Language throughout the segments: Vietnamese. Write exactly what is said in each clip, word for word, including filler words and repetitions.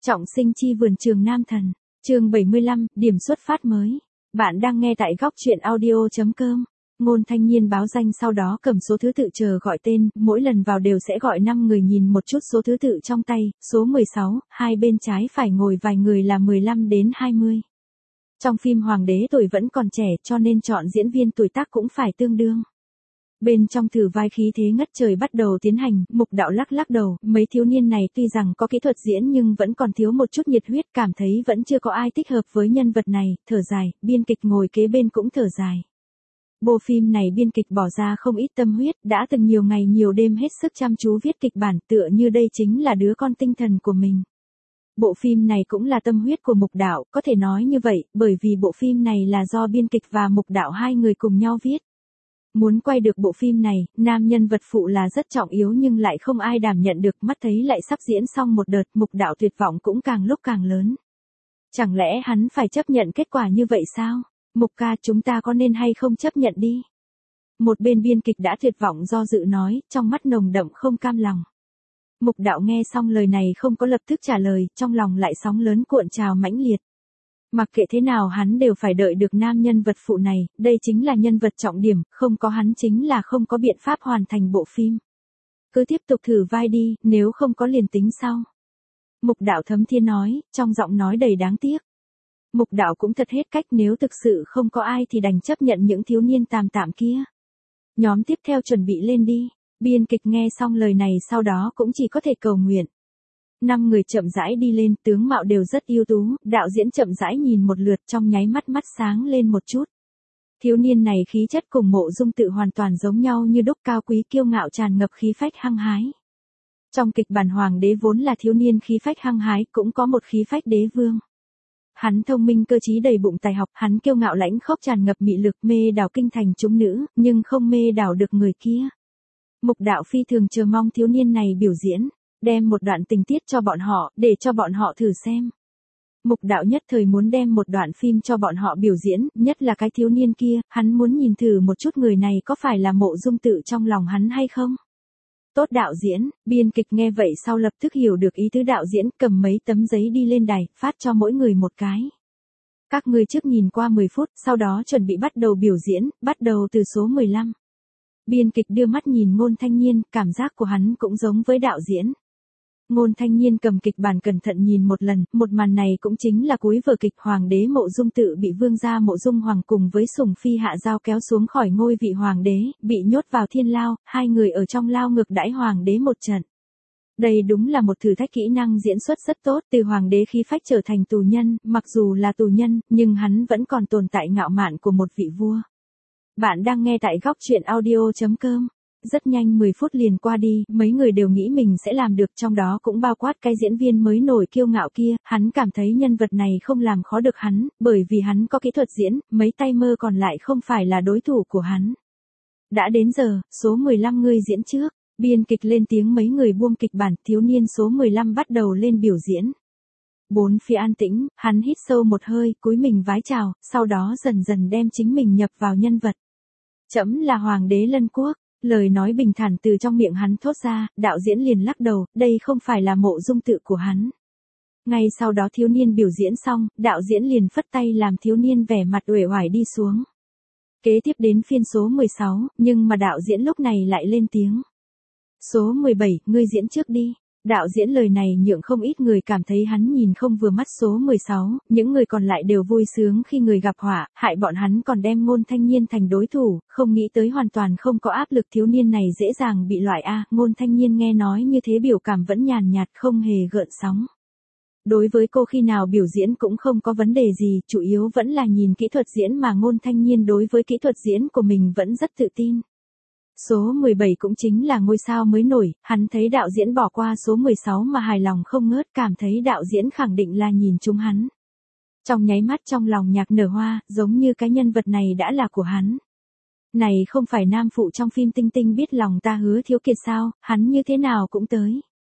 Trọng sinh chi vườn trường nam thần, chương bảy mươi lăm, điểm xuất phát mới. Bạn đang nghe tại góc truyện audio.com. Ngôn Thanh Nhiên báo danh sau đó cầm số thứ tự chờ gọi tên, mỗi lần vào đều sẽ gọi năm người nhìn một chút số thứ tự trong tay, số mười sáu, hai bên trái phải ngồi vài người là mười lăm đến hai mươi. Trong phim Hoàng đế tuổi vẫn còn trẻ cho nên chọn diễn viên tuổi tác cũng phải tương đương. Bên trong thử vai khí thế ngất trời bắt đầu tiến hành, Mục Đạo lắc lắc đầu, mấy thiếu niên này tuy rằng có kỹ thuật diễn nhưng vẫn còn thiếu một chút nhiệt huyết, cảm thấy vẫn chưa có ai thích hợp với nhân vật này, thở dài, biên kịch ngồi kế bên cũng thở dài. Bộ phim này biên kịch bỏ ra không ít tâm huyết, đã từng nhiều ngày nhiều đêm hết sức chăm chú viết kịch bản, tựa như đây chính là đứa con tinh thần của mình. Bộ phim này cũng là tâm huyết của Mục Đạo, có thể nói như vậy, bởi vì bộ phim này là do biên kịch và Mục Đạo hai người cùng nhau viết. Muốn quay được bộ phim này, nam nhân vật phụ là rất trọng yếu nhưng lại không ai đảm nhận được, mắt thấy lại sắp diễn xong một đợt, Mục Đạo tuyệt vọng cũng càng lúc càng lớn. Chẳng lẽ hắn phải chấp nhận kết quả như vậy sao? Mục ca, chúng ta có nên hay không chấp nhận đi? Một bên biên kịch đã tuyệt vọng do dự nói, trong mắt nồng đậm không cam lòng. Mục Đạo nghe xong lời này không có lập tức trả lời, trong lòng lại sóng lớn cuộn trào mãnh liệt. Mặc kệ thế nào hắn đều phải đợi được nam nhân vật phụ này, đây chính là nhân vật trọng điểm, không có hắn chính là không có biện pháp hoàn thành bộ phim. Cứ tiếp tục thử vai đi, nếu không có liền tính sau. Mục Đạo thấm thiên nói, trong giọng nói đầy đáng tiếc. Mục Đạo cũng thật hết cách, nếu thực sự không có ai thì đành chấp nhận những thiếu niên tạm tạm kia. Nhóm tiếp theo chuẩn bị lên đi. Biên kịch nghe xong lời này sau đó cũng chỉ có thể cầu nguyện. Năm người chậm rãi đi lên, tướng mạo đều rất ưu tú, đạo diễn chậm rãi nhìn một lượt trong nháy mắt mắt sáng lên một chút. Thiếu niên này khí chất cùng Mộ Dung Tự hoàn toàn giống nhau như đúc, cao quý kiêu ngạo tràn ngập khí phách hăng hái. Trong kịch bản Hoàng đế vốn là thiếu niên khí phách hăng hái, cũng có một khí phách đế vương. Hắn thông minh cơ trí đầy bụng tài học, hắn kiêu ngạo lãnh khốc tràn ngập mị lực, mê đảo kinh thành chúng nữ, nhưng không mê đảo được người kia. Mục Đạo phi thường chờ mong thiếu niên này biểu diễn, đem một đoạn tình tiết cho bọn họ, để cho bọn họ thử xem. Mục Đạo nhất thời muốn đem một đoạn phim cho bọn họ biểu diễn, nhất là cái thiếu niên kia, hắn muốn nhìn thử một chút người này có phải là Mộ Dung Tự trong lòng hắn hay không. Tốt đạo diễn, biên kịch nghe vậy sau lập tức hiểu được ý tứ đạo diễn, cầm mấy tấm giấy đi lên đài, phát cho mỗi người một cái. Các ngươi trước nhìn qua mười phút, sau đó chuẩn bị bắt đầu biểu diễn, bắt đầu từ số mười lăm. Biên kịch đưa mắt nhìn Ngôn Thanh Nhiên, cảm giác của hắn cũng giống với đạo diễn. Ngôn Thanh Nhiên cầm kịch bản cẩn thận nhìn một lần, một màn này cũng chính là cuối vở kịch, Hoàng đế Mộ Dung Tự bị vương gia Mộ Dung Hoàng cùng với Sủng Phi Hạ Giao kéo xuống khỏi ngôi vị hoàng đế, bị nhốt vào thiên lao, hai người ở trong lao ngược đãi hoàng đế một trận. Đây đúng là một thử thách kỹ năng diễn xuất rất tốt, từ hoàng đế khí phách trở thành tù nhân, mặc dù là tù nhân, nhưng hắn vẫn còn tồn tại ngạo mạn của một vị vua. Bạn đang nghe tại góc truyện audio.com. Rất nhanh mười phút liền qua đi, mấy người đều nghĩ mình sẽ làm được, trong đó cũng bao quát cái diễn viên mới nổi kiêu ngạo kia, hắn cảm thấy nhân vật này không làm khó được hắn, bởi vì hắn có kỹ thuật diễn, mấy tay mơ còn lại không phải là đối thủ của hắn. Đã đến giờ, số mười lăm ngươi diễn trước, biên kịch lên tiếng, mấy người buông kịch bản, thiếu niên số mười lăm bắt đầu lên biểu diễn. Bốn phía an tĩnh, hắn hít sâu một hơi, cúi mình vái chào, sau đó dần dần đem chính mình nhập vào nhân vật. Trẫm là Hoàng đế Lân Quốc. Lời nói bình thản từ trong miệng hắn thốt ra, đạo diễn liền lắc đầu, đây không phải là Mộ Dung Tự của hắn. Ngay sau đó thiếu niên biểu diễn xong, đạo diễn liền phất tay làm thiếu niên vẻ mặt uể oải đi xuống. Kế tiếp đến phiên số mười sáu, nhưng mà đạo diễn lúc này lại lên tiếng. Số mười bảy, ngươi diễn trước đi. Đạo diễn lời này nhượng không ít người cảm thấy hắn nhìn không vừa mắt số mười sáu, những người còn lại đều vui sướng khi người gặp họa, hại bọn hắn còn đem Ngôn Thanh Nhiên thành đối thủ, không nghĩ tới hoàn toàn không có áp lực, thiếu niên này dễ dàng bị loại A. Ngôn Thanh Nhiên nghe nói như thế biểu cảm vẫn nhàn nhạt không hề gợn sóng. Đối với cô khi nào biểu diễn cũng không có vấn đề gì, chủ yếu vẫn là nhìn kỹ thuật diễn mà Ngôn Thanh Nhiên đối với kỹ thuật diễn của mình vẫn rất tự tin. Số mười bảy cũng chính là ngôi sao mới nổi, hắn thấy đạo diễn bỏ qua số mười sáu mà hài lòng không ngớt, cảm thấy đạo diễn khẳng định là nhìn trúng hắn. Trong nháy mắt trong lòng nhạc nở hoa, giống như cái nhân vật này đã là của hắn. Này không phải nam phụ trong phim Tinh Tinh biết lòng ta Hứa Thiếu Kiệt sao, hắn như thế nào cũng tới.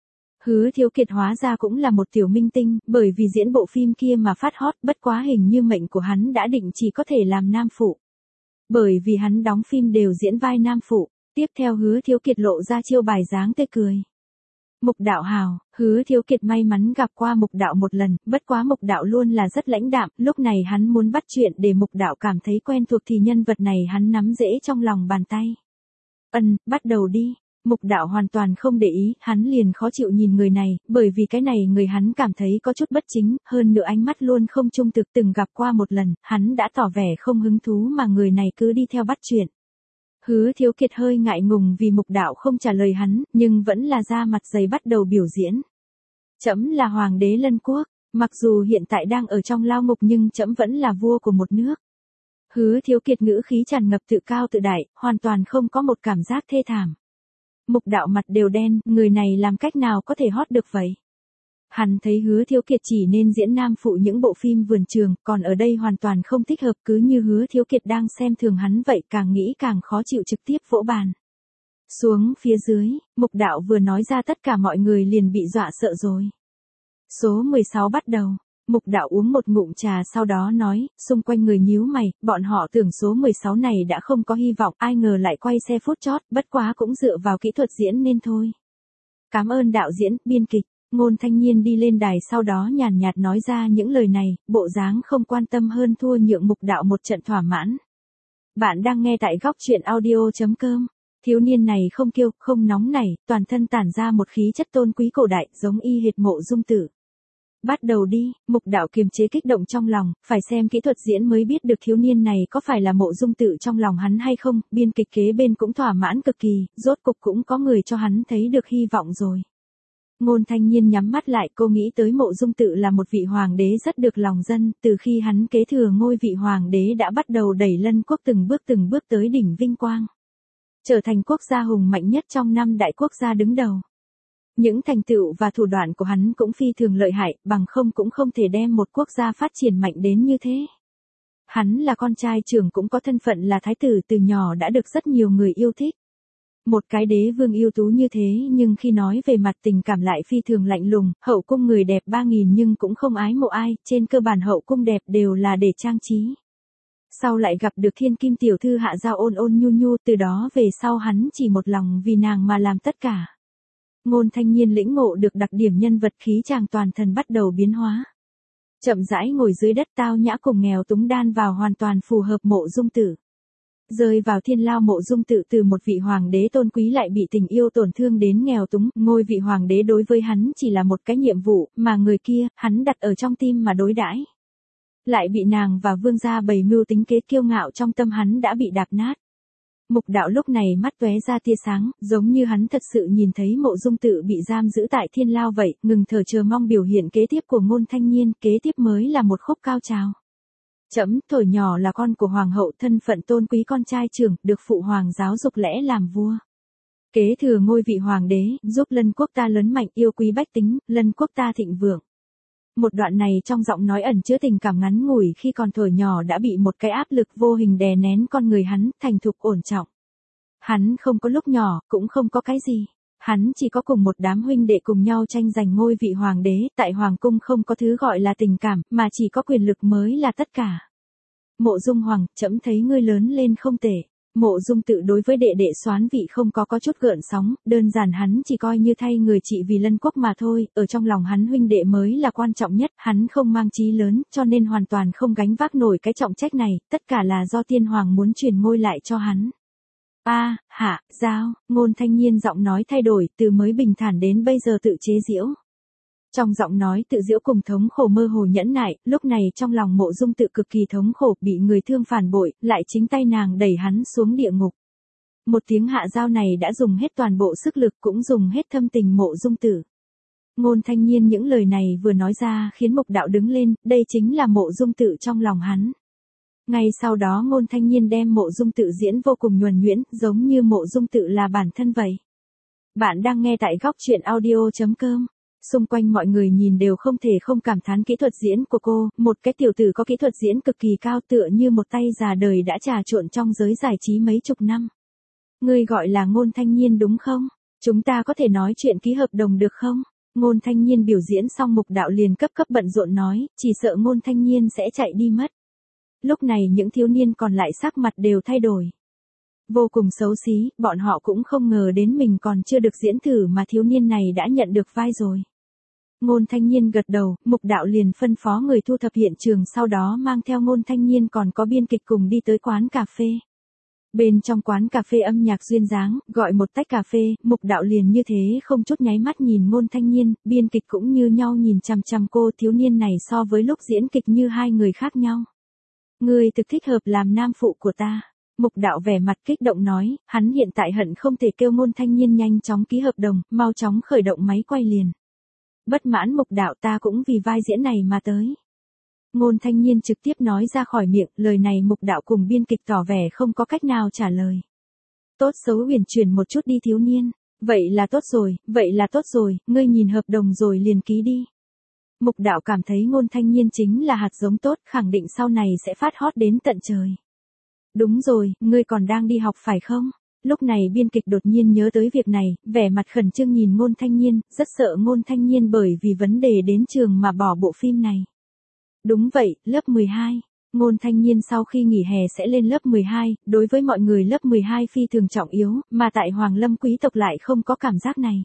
Hứa Thiếu Kiệt hóa ra cũng là một tiểu minh tinh, bởi vì diễn bộ phim kia mà phát hot, bất quá hình như mệnh của hắn đã định chỉ có thể làm nam phụ. Bởi vì hắn đóng phim đều diễn vai nam phụ, tiếp theo Hứa Thiếu Kiệt lộ ra chiêu bài dáng tươi cười. Mục đạo hào, Hứa Thiếu Kiệt may mắn gặp qua Mục đạo một lần, bất quá Mục đạo luôn là rất lãnh đạm, lúc này hắn muốn bắt chuyện để Mục đạo cảm thấy quen thuộc thì nhân vật này hắn nắm dễ trong lòng bàn tay. Ân, bắt đầu đi. Mục đạo hoàn toàn không để ý, hắn liền khó chịu nhìn người này, bởi vì cái này người hắn cảm thấy có chút bất chính, hơn nữa ánh mắt luôn không trung thực, từng gặp qua một lần, hắn đã tỏ vẻ không hứng thú mà người này cứ đi theo bắt chuyện. Hứa Thiếu Kiệt hơi ngại ngùng vì Mục đạo không trả lời hắn, nhưng vẫn là ra mặt dày bắt đầu biểu diễn. Trẫm là hoàng đế Lân Quốc, mặc dù hiện tại đang ở trong lao ngục nhưng trẫm vẫn là vua của một nước. Hứa Thiếu Kiệt ngữ khí tràn ngập tự cao tự đại, hoàn toàn không có một cảm giác thê thảm. Mục đạo mặt đều đen, người này làm cách nào có thể hot được vậy? Hắn thấy Hứa Thiếu Kiệt chỉ nên diễn nam phụ những bộ phim vườn trường, còn ở đây hoàn toàn không thích hợp, cứ như Hứa Thiếu Kiệt đang xem thường hắn vậy, càng nghĩ càng khó chịu, trực tiếp vỗ bàn. Xuống phía dưới, Mục đạo vừa nói ra tất cả mọi người liền bị dọa sợ rồi. Số mười sáu bắt đầu. Mục đạo uống một ngụm trà sau đó nói, xung quanh người nhíu mày, bọn họ tưởng số mười sáu này đã không có hy vọng, ai ngờ lại quay xe phút chót, bất quá cũng dựa vào kỹ thuật diễn nên thôi. Cảm ơn đạo diễn, biên kịch. Ngôn Thanh Nhiên đi lên đài sau đó nhàn nhạt nói ra những lời này, bộ dáng không quan tâm hơn thua nhượng Mục đạo một trận thỏa mãn. Bạn đang nghe tại góc truyện audio chấm com. Thiếu niên này không kiêu, không nóng nảy, toàn thân tản ra một khí chất tôn quý cổ đại, giống y hệt Mộ Dung Tử. Bắt đầu đi, Mục đạo kiềm chế kích động trong lòng, phải xem kỹ thuật diễn mới biết được thiếu niên này có phải là Mộ Dung Tử trong lòng hắn hay không, biên kịch kế bên cũng thỏa mãn cực kỳ, rốt cục cũng có người cho hắn thấy được hy vọng rồi. Ngôn Thanh Nhiên nhắm mắt lại, cô nghĩ tới Mộ Dung Tử là một vị hoàng đế rất được lòng dân, từ khi hắn kế thừa ngôi vị hoàng đế đã bắt đầu đẩy Lân Quốc từng bước từng bước tới đỉnh vinh quang. Trở thành quốc gia hùng mạnh nhất trong năm đại quốc gia đứng đầu. Những thành tựu và thủ đoạn của hắn cũng phi thường lợi hại, bằng không cũng không thể đem một quốc gia phát triển mạnh đến như thế. Hắn là con trai trưởng cũng có thân phận là thái tử, từ nhỏ đã được rất nhiều người yêu thích. Một cái đế vương ưu tú như thế nhưng khi nói về mặt tình cảm lại phi thường lạnh lùng, hậu cung người đẹp ba nghìn nhưng cũng không ái mộ ai, trên cơ bản hậu cung đẹp đều là để trang trí. Sau lại gặp được thiên kim tiểu thư Hạ Giao ôn ôn nhu nhu, từ đó về sau hắn chỉ một lòng vì nàng mà làm tất cả. Ngôn Thanh Nhiên lĩnh ngộ được đặc điểm nhân vật, khí chàng toàn thân bắt đầu biến hóa. Chậm rãi ngồi dưới đất, tao nhã cùng nghèo túng đan vào, hoàn toàn phù hợp Mộ Dung Tử. Rơi vào thiên lao, Mộ Dung Tử từ một vị hoàng đế tôn quý lại bị tình yêu tổn thương đến nghèo túng, ngôi vị hoàng đế đối với hắn chỉ là một cái nhiệm vụ, mà người kia, hắn đặt ở trong tim mà đối đãi. Lại bị nàng và vương gia bày mưu tính kế, kiêu ngạo trong tâm hắn đã bị đạp nát. Mục đạo lúc này mắt tóe ra tia sáng, giống như hắn thật sự nhìn thấy Mộ Dung Tử bị giam giữ tại thiên lao vậy, ngừng thở chờ mong biểu hiện kế tiếp của Ngôn Thanh Nhiên, kế tiếp mới là một khúc cao trào. Trẫm thổi nhỏ là con của hoàng hậu, thân phận tôn quý con trai trưởng, được phụ hoàng giáo dục lẽ làm vua. Kế thừa ngôi vị hoàng đế, giúp Lân Quốc ta lớn mạnh, yêu quý bách tính, Lân Quốc ta thịnh vượng. Một đoạn này trong giọng nói ẩn chứa tình cảm ngắn ngủi, khi còn thổi nhỏ đã bị một cái áp lực vô hình đè nén con người hắn, thành thục ổn trọng. Hắn không có lúc nhỏ, cũng không có cái gì. Hắn chỉ có cùng một đám huynh đệ cùng nhau tranh giành ngôi vị hoàng đế, tại hoàng cung không có thứ gọi là tình cảm, mà chỉ có quyền lực mới là tất cả. Mộ Dung Hoàng, trẫm thấy ngươi lớn lên không tệ. Mộ Dung Tự đối với đệ đệ soán vị không có có chút gợn sóng, đơn giản hắn chỉ coi như thay người trị vì Lân Quốc mà thôi, ở trong lòng hắn huynh đệ mới là quan trọng nhất, hắn không mang chí lớn, cho nên hoàn toàn không gánh vác nổi cái trọng trách này, tất cả là do tiên hoàng muốn truyền ngôi lại cho hắn. A, Hạ, Giao, Ngôn Thanh Nhiên giọng nói thay đổi, từ mới bình thản đến bây giờ tự chế giễu. Trong giọng nói tự giễu cùng thống khổ mơ hồ nhẫn nại, lúc này trong lòng Mộ Dung Tự cực kỳ thống khổ, bị người thương phản bội, lại chính tay nàng đẩy hắn xuống địa ngục. Một tiếng Hạ Giao này đã dùng hết toàn bộ sức lực, cũng dùng hết thâm tình Mộ Dung Tử. Ngôn Thanh Nhiên những lời này vừa nói ra khiến Mục Đạo đứng lên, đây chính là Mộ Dung Tự trong lòng hắn. Ngay sau đó Ngôn Thanh Nhiên đem Mộ Dung Tự diễn vô cùng nhuần nhuyễn, giống như Mộ Dung Tự là bản thân vậy. Bạn đang nghe tại góc truyện audio chấm com. Xung quanh mọi người nhìn đều không thể không cảm thán kỹ thuật diễn của cô, một cái tiểu tử có kỹ thuật diễn cực kỳ cao, tựa như một tay già đời đã trà trộn trong giới giải trí mấy chục năm. Ngươi gọi là Ngôn Thanh Nhiên đúng không? Chúng ta có thể nói chuyện ký hợp đồng được không? Ngôn Thanh Nhiên biểu diễn xong Mục Đạo liền cấp cấp bận rộn nói, chỉ sợ Ngôn Thanh Nhiên sẽ chạy đi mất. Lúc này những thiếu niên còn lại sắc mặt đều thay đổi. vô cùng xấu xí, bọn họ cũng không ngờ đến mình còn chưa được diễn thử mà thiếu niên này đã nhận được vai rồi. Ngôn Thanh Nhiên gật đầu, Mục Đạo liền phân phó người thu thập hiện trường, sau đó mang theo Ngôn Thanh Nhiên còn có biên kịch cùng đi tới quán cà phê. Bên trong quán cà phê âm nhạc duyên dáng, gọi một tách cà phê, Mục Đạo liền như thế không chút nháy mắt nhìn Ngôn Thanh Nhiên, biên kịch cũng như nhau nhìn chằm chằm cô. Thiếu niên này so với lúc diễn kịch như hai người khác nhau. Ngươi thực thích hợp làm nam phụ của ta. Mục Đạo vẻ mặt kích động nói, hắn hiện tại hận không thể kêu Ngôn Thanh Nhiên nhanh chóng ký hợp đồng, mau chóng khởi động máy quay liền. Bất mãn Mục Đạo, ta cũng vì vai diễn này mà tới. Ngôn Thanh Nhiên trực tiếp nói ra khỏi miệng, lời này Mục Đạo cùng biên kịch tỏ vẻ không có cách nào trả lời. Tốt xấu huyền chuyển một chút đi thiếu niên. Vậy là tốt rồi, vậy là tốt rồi, ngươi nhìn hợp đồng rồi liền ký đi. Mục Đạo cảm thấy Ngôn Thanh Nhiên chính là hạt giống tốt, khẳng định sau này sẽ phát hot đến tận trời. Đúng rồi, ngươi còn đang đi học phải không? Lúc này biên kịch đột nhiên nhớ tới việc này, vẻ mặt khẩn trương nhìn Ngôn Thanh Nhiên, rất sợ Ngôn Thanh Nhiên bởi vì vấn đề đến trường mà bỏ bộ phim này. Đúng vậy, lớp mười hai. Ngôn Thanh Nhiên sau khi nghỉ hè sẽ lên lớp mười hai, đối với mọi người lớp mười hai phi thường trọng yếu, mà tại Hoàng Lâm quý tộc lại không có cảm giác này.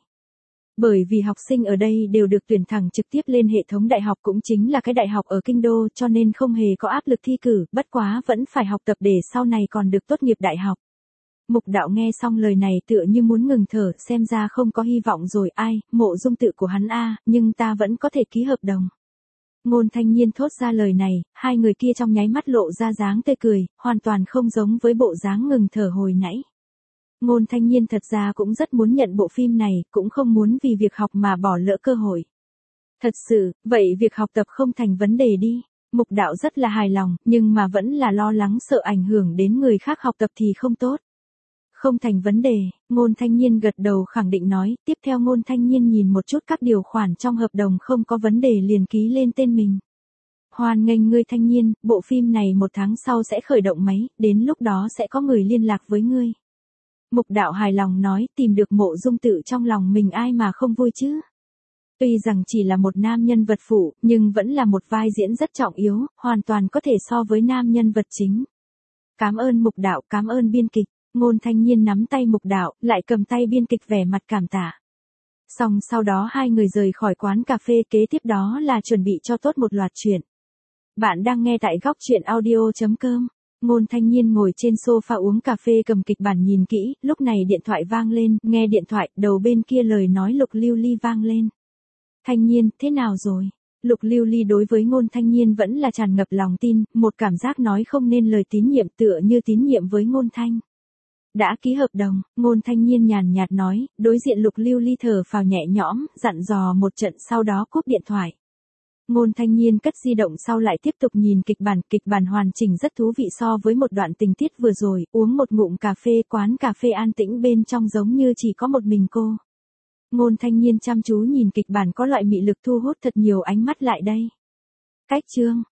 Bởi vì học sinh ở đây đều được tuyển thẳng trực tiếp lên hệ thống đại học, cũng chính là cái đại học ở kinh đô, cho nên không hề có áp lực thi cử, bất quá vẫn phải học tập để sau này còn được tốt nghiệp đại học. Mục Đạo nghe xong lời này tựa như muốn ngừng thở, xem ra không có hy vọng rồi. Ai, Mộ Dung tự của hắn a, nhưng ta vẫn có thể ký hợp đồng. Ngôn Thanh Nhiên thốt ra lời này, hai người kia trong nháy mắt lộ ra dáng tươi cười, hoàn toàn không giống với bộ dáng ngừng thở hồi nãy. Ngôn Thanh Nhiên thật ra cũng rất muốn nhận bộ phim này, cũng không muốn vì việc học mà bỏ lỡ cơ hội. Thật sự, vậy việc học tập không thành vấn đề đi. Mục Đạo rất là hài lòng, nhưng mà vẫn là lo lắng sợ ảnh hưởng đến người khác học tập thì không tốt. Không thành vấn đề, Ngôn Thanh Nhiên gật đầu khẳng định nói, tiếp theo Ngôn Thanh Nhiên nhìn một chút các điều khoản trong hợp đồng không có vấn đề liền ký lên tên mình. Hoan nghênh ngươi Thanh Nhiên, bộ phim này một tháng sau sẽ khởi động máy, đến lúc đó sẽ có người liên lạc với ngươi. Mục Đạo hài lòng nói, tìm được Mộ Dung tự trong lòng mình ai mà không vui chứ. Tuy rằng chỉ là một nam nhân vật phụ, nhưng vẫn là một vai diễn rất trọng yếu, hoàn toàn có thể so với nam nhân vật chính. Cảm ơn Mục Đạo, cảm ơn biên kịch. Ngôn Thanh Nhiên nắm tay Mục Đạo, lại cầm tay biên kịch vẻ mặt cảm tạ. Xong sau đó hai người rời khỏi quán cà phê, kế tiếp đó là chuẩn bị cho tốt một loạt chuyện. Bạn đang nghe tại góc truyện audio chấm com. Ngôn Thanh Nhiên ngồi trên sofa uống cà phê cầm kịch bản nhìn kỹ, lúc này điện thoại vang lên, nghe điện thoại, đầu bên kia lời nói Lục Lưu Ly vang lên. Thanh Nhiên, thế nào rồi? Lục Lưu Ly đối với Ngôn Thanh Nhiên vẫn là tràn ngập lòng tin, một cảm giác nói không nên lời tín nhiệm tựa như tín nhiệm với Ngôn Thanh. Đã ký hợp đồng, Ngôn Thanh Nhiên nhàn nhạt nói, đối diện Lục Lưu Ly thở phào nhẹ nhõm, dặn dò một trận sau đó cúp điện thoại. Ngôn Thanh Nhiên cất di động sau lại tiếp tục nhìn kịch bản, kịch bản hoàn chỉnh rất thú vị so với một đoạn tình tiết vừa rồi, uống một ngụm cà phê, quán cà phê an tĩnh bên trong giống như chỉ có một mình cô. Ngôn Thanh Nhiên chăm chú nhìn kịch bản có loại mị lực thu hút thật nhiều ánh mắt lại đây. Cách chương